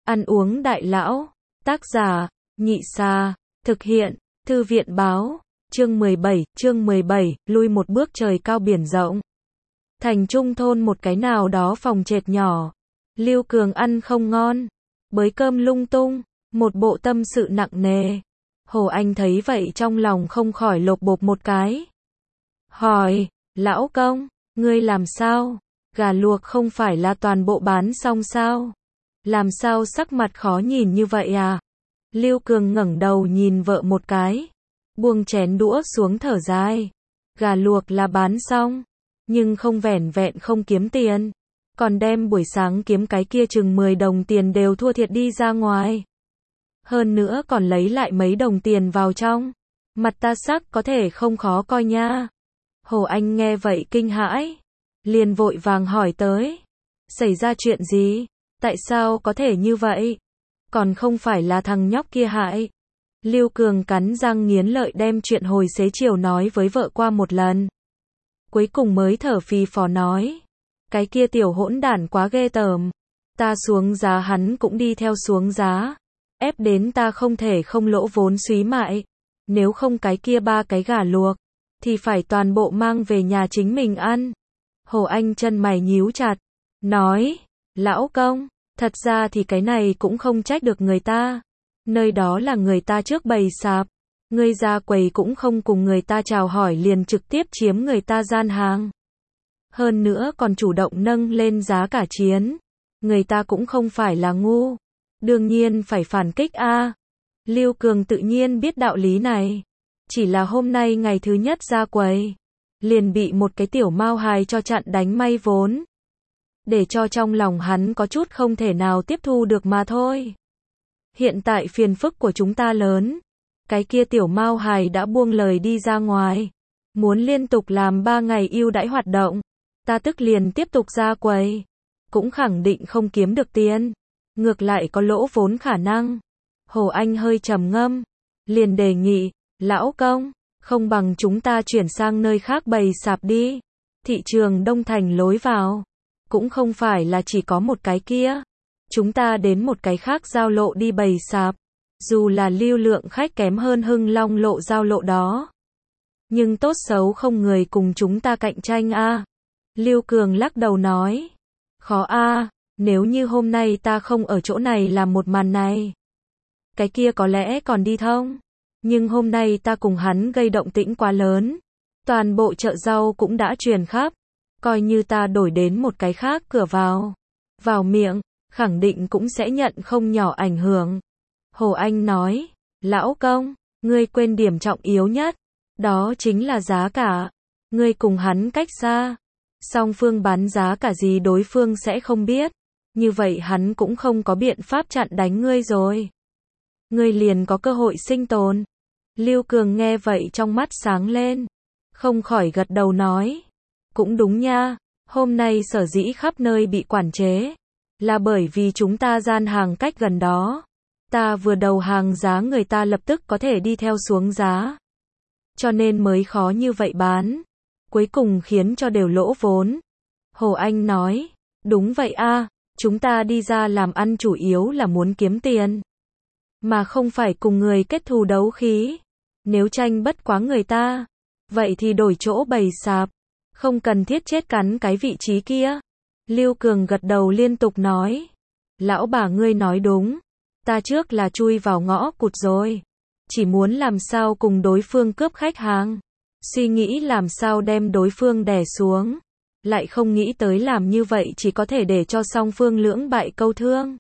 Ăn uống đại lão. Tác giả, Nhị Sa. Thực hiện, Thư viện báo. Chương 17, lui một bước trời cao biển rộng. Thành trung thôn một cái nào đó phòng trệt nhỏ. Lưu Cường ăn không ngon. Bới cơm lung tung. Một bộ tâm sự nặng nề. Hồ Anh thấy vậy trong lòng không khỏi lột bột một cái. Hỏi, lão công, ngươi làm sao? Gà luộc không phải là toàn bộ bán xong sao? Làm sao sắc mặt khó nhìn như vậy à? Lưu Cường ngẩng đầu nhìn vợ một cái. Buông chén đũa xuống thở dài. Gà luộc là bán xong. Nhưng không vẻn vẹn không kiếm tiền. Còn đem buổi sáng kiếm cái kia chừng 10 đồng tiền đều thua thiệt đi ra ngoài. Hơn nữa còn lấy lại mấy đồng tiền vào trong. Mặt ta sắc có thể không khó coi nha. Hồ Anh nghe vậy kinh hãi. Liền vội vàng hỏi tới. Xảy ra chuyện gì? Tại sao có thể như vậy? Còn không phải là thằng nhóc kia hại. Lưu Cường cắn răng nghiến lợi đem chuyện hồi xế chiều nói với vợ qua một lần. Cuối cùng mới thở phì phò nói. Cái kia tiểu hỗn đản quá ghê tởm. Ta xuống giá hắn cũng đi theo xuống giá. Ép đến ta không thể không lỗ vốn súy mại. Nếu không cái kia 3 cái gà luộc. Thì phải toàn bộ mang về nhà chính mình ăn. Hồ Anh chân mày nhíu chặt. Nói. Lão công. Thật ra thì cái này cũng không trách được người ta. Nơi đó là người ta trước bày sạp. Ngươi ra quầy cũng không cùng người ta chào hỏi liền trực tiếp chiếm người ta gian hàng. Hơn nữa còn chủ động nâng lên giá cả chiến. Người ta cũng không phải là ngu. Đương nhiên phải phản kích a. Lưu Cường tự nhiên biết đạo lý này. Chỉ là hôm nay ngày thứ nhất ra quầy. Liền bị một cái tiểu mao hài cho chặn đánh may vốn. Để cho trong lòng hắn có chút không thể nào tiếp thu được mà thôi. Hiện tại phiền phức của chúng ta lớn. Cái kia tiểu mao hài đã buông lời đi ra ngoài. Muốn liên tục làm 3 ngày ưu đãi hoạt động. Ta tức liền tiếp tục ra quầy. Cũng khẳng định không kiếm được tiền. Ngược lại có lỗ vốn khả năng. Hồ Anh hơi trầm ngâm. Liền đề nghị, lão công, không bằng chúng ta chuyển sang nơi khác bày sạp đi. Thị trường Đông Thành lối vào. Cũng không phải là chỉ có một cái kia. Chúng ta đến một cái khác giao lộ đi bày sạp. Dù là lưu lượng khách kém hơn Hưng Long lộ giao lộ đó. Nhưng tốt xấu không người cùng chúng ta cạnh tranh a. Lưu Cường lắc đầu nói. Khó a, nếu như hôm nay ta không ở chỗ này làm một màn này. Cái kia có lẽ còn đi thông. Nhưng hôm nay ta cùng hắn gây động tĩnh quá lớn. Toàn bộ chợ rau cũng đã truyền khắp. Coi như ta đổi đến một cái khác cửa vào miệng, khẳng định cũng sẽ nhận không nhỏ ảnh hưởng. Hồ Anh nói, lão công, ngươi quên điểm trọng yếu nhất, đó chính là giá cả. Ngươi cùng hắn cách xa, song phương bán giá cả gì đối phương sẽ không biết, như vậy hắn cũng không có biện pháp chặn đánh ngươi rồi. Ngươi liền có cơ hội sinh tồn. Lưu Cường nghe vậy trong mắt sáng lên, không khỏi gật đầu nói. Cũng đúng nha, hôm nay sở dĩ khắp nơi bị quản chế, là bởi vì chúng ta gian hàng cách gần đó. Ta vừa đầu hàng giá người ta lập tức có thể đi theo xuống giá. Cho nên mới khó như vậy bán. Cuối cùng khiến cho đều lỗ vốn. Hồ Anh nói, đúng vậy a, chúng ta đi ra làm ăn chủ yếu là muốn kiếm tiền. Mà không phải cùng người kết thù đấu khí. Nếu tranh bất quá người ta, vậy thì đổi chỗ bày sạp. Không cần thiết chết cắn cái vị trí kia. Lưu Cường gật đầu liên tục nói. Lão bà ngươi nói đúng. Ta trước là chui vào ngõ cụt rồi. Chỉ muốn làm sao cùng đối phương cướp khách hàng. Suy nghĩ làm sao đem đối phương đè xuống. Lại không nghĩ tới làm như vậy chỉ có thể để cho song phương lưỡng bại câu thương.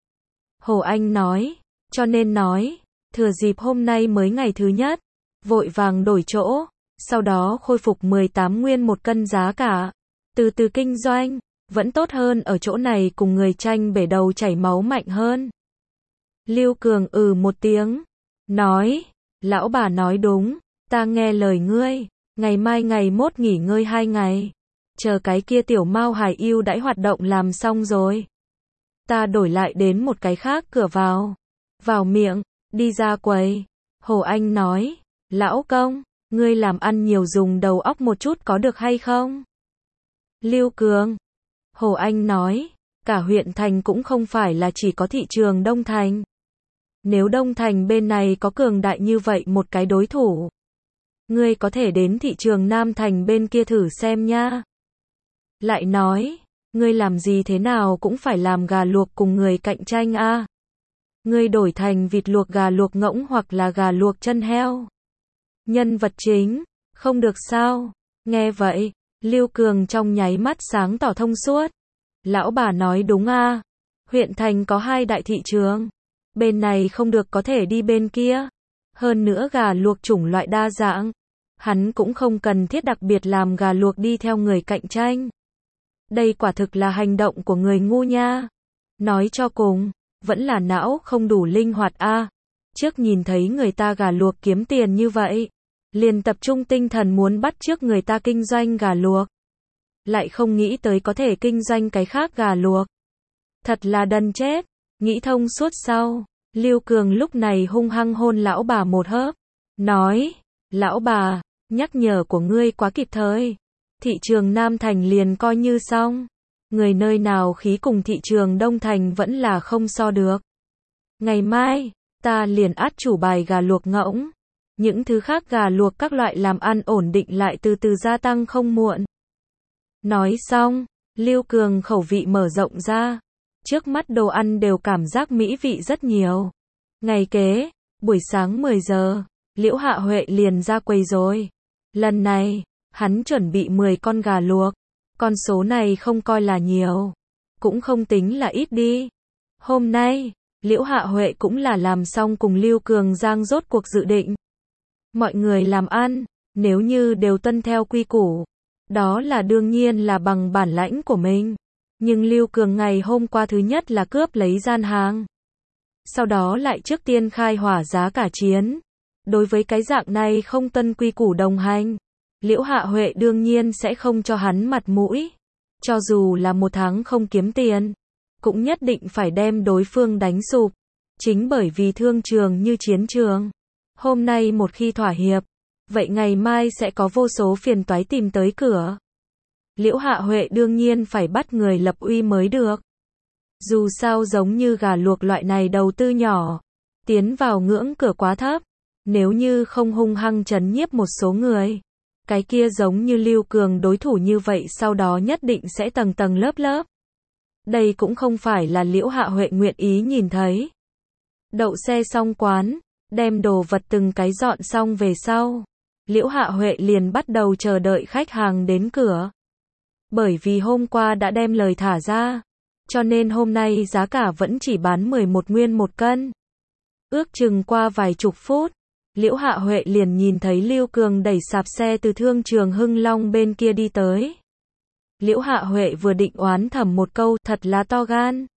Hồ Anh nói. Cho nên nói. Thừa dịp hôm nay mới ngày thứ nhất. Vội vàng đổi chỗ. Sau đó khôi phục 18 nguyên một cân giá cả. Từ từ kinh doanh. Vẫn tốt hơn ở chỗ này cùng người tranh bể đầu chảy máu mạnh hơn. Lưu Cường một tiếng. Nói. Lão bà nói đúng. Ta nghe lời ngươi. Ngày mai ngày mốt nghỉ ngơi 2 ngày. Chờ cái kia tiểu mao hài ưu đãi hoạt động làm xong rồi. Ta đổi lại đến một cái khác cửa vào miệng. Đi ra quầy. Hồ Anh nói. Lão công. Ngươi làm ăn nhiều dùng đầu óc một chút có được hay không? Lưu Cường. Hồ Anh nói. Cả huyện thành cũng không phải là chỉ có thị trường Đông Thành. Nếu Đông Thành bên này có cường đại như vậy một cái đối thủ, ngươi có thể đến thị trường Nam Thành bên kia thử xem nha. Lại nói, ngươi làm gì thế nào cũng phải làm gà luộc cùng người cạnh tranh a. Ngươi đổi thành vịt luộc, gà luộc ngỗng hoặc là gà luộc chân heo. Nhân vật chính, không được sao? Nghe vậy, Lưu Cường trong nháy mắt sáng tỏ thông suốt. Lão bà nói đúng a. Huyện thành có 2 đại thị trường. Bên này không được có thể đi bên kia. Hơn nữa gà luộc chủng loại đa dạng. Hắn cũng không cần thiết đặc biệt làm gà luộc đi theo người cạnh tranh. Đây quả thực là hành động của người ngu nha. Nói cho cùng, vẫn là não không đủ linh hoạt a. Trước nhìn thấy người ta gà luộc kiếm tiền như vậy, liền tập trung tinh thần muốn bắt chước người ta kinh doanh gà luộc. Lại không nghĩ tới có thể kinh doanh cái khác gà luộc. Thật là đần chết. Nghĩ thông suốt sau, Lưu Cường lúc này hung hăng hôn lão bà một hớp. Nói, lão bà, nhắc nhở của ngươi quá kịp thời. Thị trường Nam Thành liền coi như xong. Người nơi nào khí cùng thị trường Đông Thành vẫn là không so được. Ngày mai, ta liền át chủ bài gà luộc ngỗng. Những thứ khác gà luộc các loại làm ăn ổn định lại từ từ gia tăng không muộn. Nói xong, Lưu Cường khẩu vị mở rộng ra. Trước mắt đồ ăn đều cảm giác mỹ vị rất nhiều. Ngày kế, buổi sáng 10 giờ, Liễu Hạ Huệ liền ra quầy rồi. Lần này, hắn chuẩn bị 10 con gà luộc. Con số này không coi là nhiều, cũng không tính là ít đi. Hôm nay, Liễu Hạ Huệ cũng là làm xong cùng Lưu Cường Giang rốt cuộc dự định. Mọi người làm ăn, nếu như đều tuân theo quy củ, đó là đương nhiên là bằng bản lãnh của mình. Nhưng Lưu Cường ngày hôm qua thứ nhất là cướp lấy gian hàng. Sau đó lại trước tiên khai hỏa giá cả chiến. Đối với cái dạng này không tuân quy củ đồng hành, Liễu Hạ Huệ đương nhiên sẽ không cho hắn mặt mũi. Cho dù là 1 tháng không kiếm tiền, cũng nhất định phải đem đối phương đánh sụp. Chính bởi vì thương trường như chiến trường. Hôm nay một khi thỏa hiệp, vậy ngày mai sẽ có vô số phiền toái tìm tới cửa. Liễu Hạ Huệ đương nhiên phải bắt người lập uy mới được. Dù sao giống như gà luộc loại này đầu tư nhỏ, tiến vào ngưỡng cửa quá thấp. Nếu như không hung hăng trấn nhiếp một số người, cái kia giống như Lưu Cường đối thủ như vậy sau đó nhất định sẽ tầng tầng lớp lớp. Đây cũng không phải là Liễu Hạ Huệ nguyện ý nhìn thấy. Đậu xe xong quán, đem đồ vật từng cái dọn xong về sau, Liễu Hạ Huệ liền bắt đầu chờ đợi khách hàng đến cửa. Bởi vì hôm qua đã đem lời thả ra, cho nên hôm nay giá cả vẫn chỉ bán 11 nguyên 1 cân. Ước chừng qua vài chục phút, Liễu Hạ Huệ liền nhìn thấy Lưu Cường đẩy sạp xe từ thương trường Hưng Long bên kia đi tới. Liễu Hạ Huệ vừa định oán thầm một câu, thật là to gan.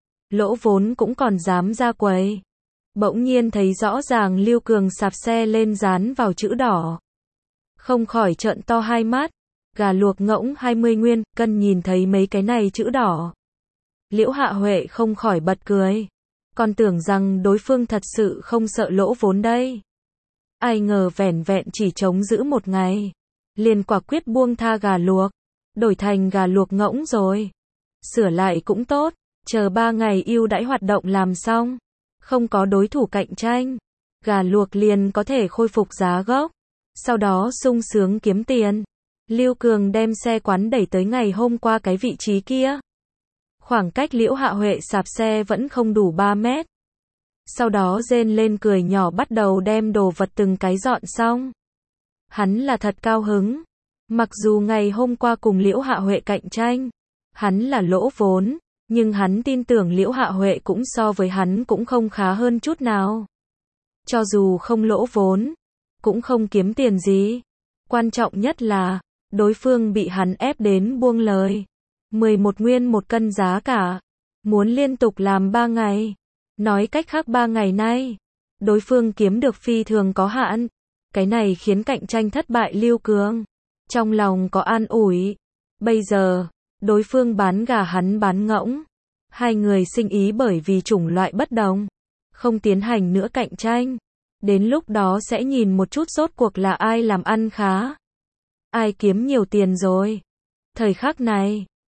Lỗ vốn cũng còn dám ra quầy. Bỗng nhiên thấy rõ ràng Lưu Cường sạp xe lên dán vào chữ đỏ. Không khỏi trợn to hai mắt. Gà luộc ngỗng 20 nguyên, cân nhìn thấy mấy cái này chữ đỏ. Liễu Hạ Huệ không khỏi bật cười. Còn tưởng rằng đối phương thật sự không sợ lỗ vốn đây. Ai ngờ vẻn vẹn chỉ chống giữ 1 ngày. Liền quả quyết buông tha gà luộc. Đổi thành gà luộc ngỗng rồi. Sửa lại cũng tốt. Chờ 3 ngày ưu đãi hoạt động làm xong. Không có đối thủ cạnh tranh. Gà luộc liền có thể khôi phục giá gốc. Sau đó sung sướng kiếm tiền. Lưu Cường đem xe quán đẩy tới ngày hôm qua cái vị trí kia. Khoảng cách Liễu Hạ Huệ sạp xe vẫn không đủ 3 mét. Sau đó rên lên cười nhỏ bắt đầu đem đồ vật từng cái dọn xong. Hắn là thật cao hứng. Mặc dù ngày hôm qua cùng Liễu Hạ Huệ cạnh tranh, hắn là lỗ vốn, nhưng hắn tin tưởng Liễu Hạ Huệ cũng so với hắn cũng không khá hơn chút nào. Cho dù không lỗ vốn, cũng không kiếm tiền gì. Quan trọng nhất là, đối phương bị hắn ép đến buông lời. 11 nguyên 1 cân giá cả. Muốn liên tục làm 3 ngày. Nói cách khác 3 ngày nay, đối phương kiếm được phi thường có hạn. Cái này khiến cạnh tranh thất bại Lưu Cường. Trong lòng có an ủi. Bây giờ, đối phương bán gà hắn bán ngỗng. Hai người sinh ý bởi vì chủng loại bất đồng. Không tiến hành nữa cạnh tranh. Đến lúc đó sẽ nhìn một chút rốt cuộc là ai làm ăn khá. Ai kiếm nhiều tiền rồi. Thời khắc này,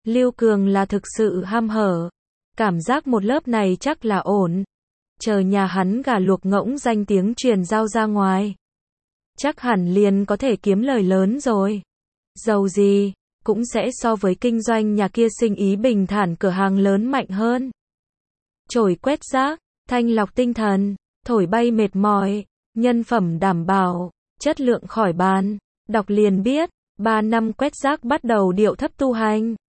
Lưu Cường là thực sự ham hở. Cảm giác một lớp này chắc là ổn. Chờ nhà hắn gà luộc ngỗng danh tiếng truyền giao ra ngoài. Chắc hẳn liền có thể kiếm lời lớn rồi. Dầu gì, cũng sẽ so với kinh doanh nhà kia sinh ý bình thản cửa hàng lớn mạnh hơn. Chổi quét rác, thanh lọc tinh thần, thổi bay mệt mỏi, nhân phẩm đảm bảo, chất lượng khỏi bàn. Đọc liền biết, 3 năm quét rác bắt đầu điệu thấp tu hành.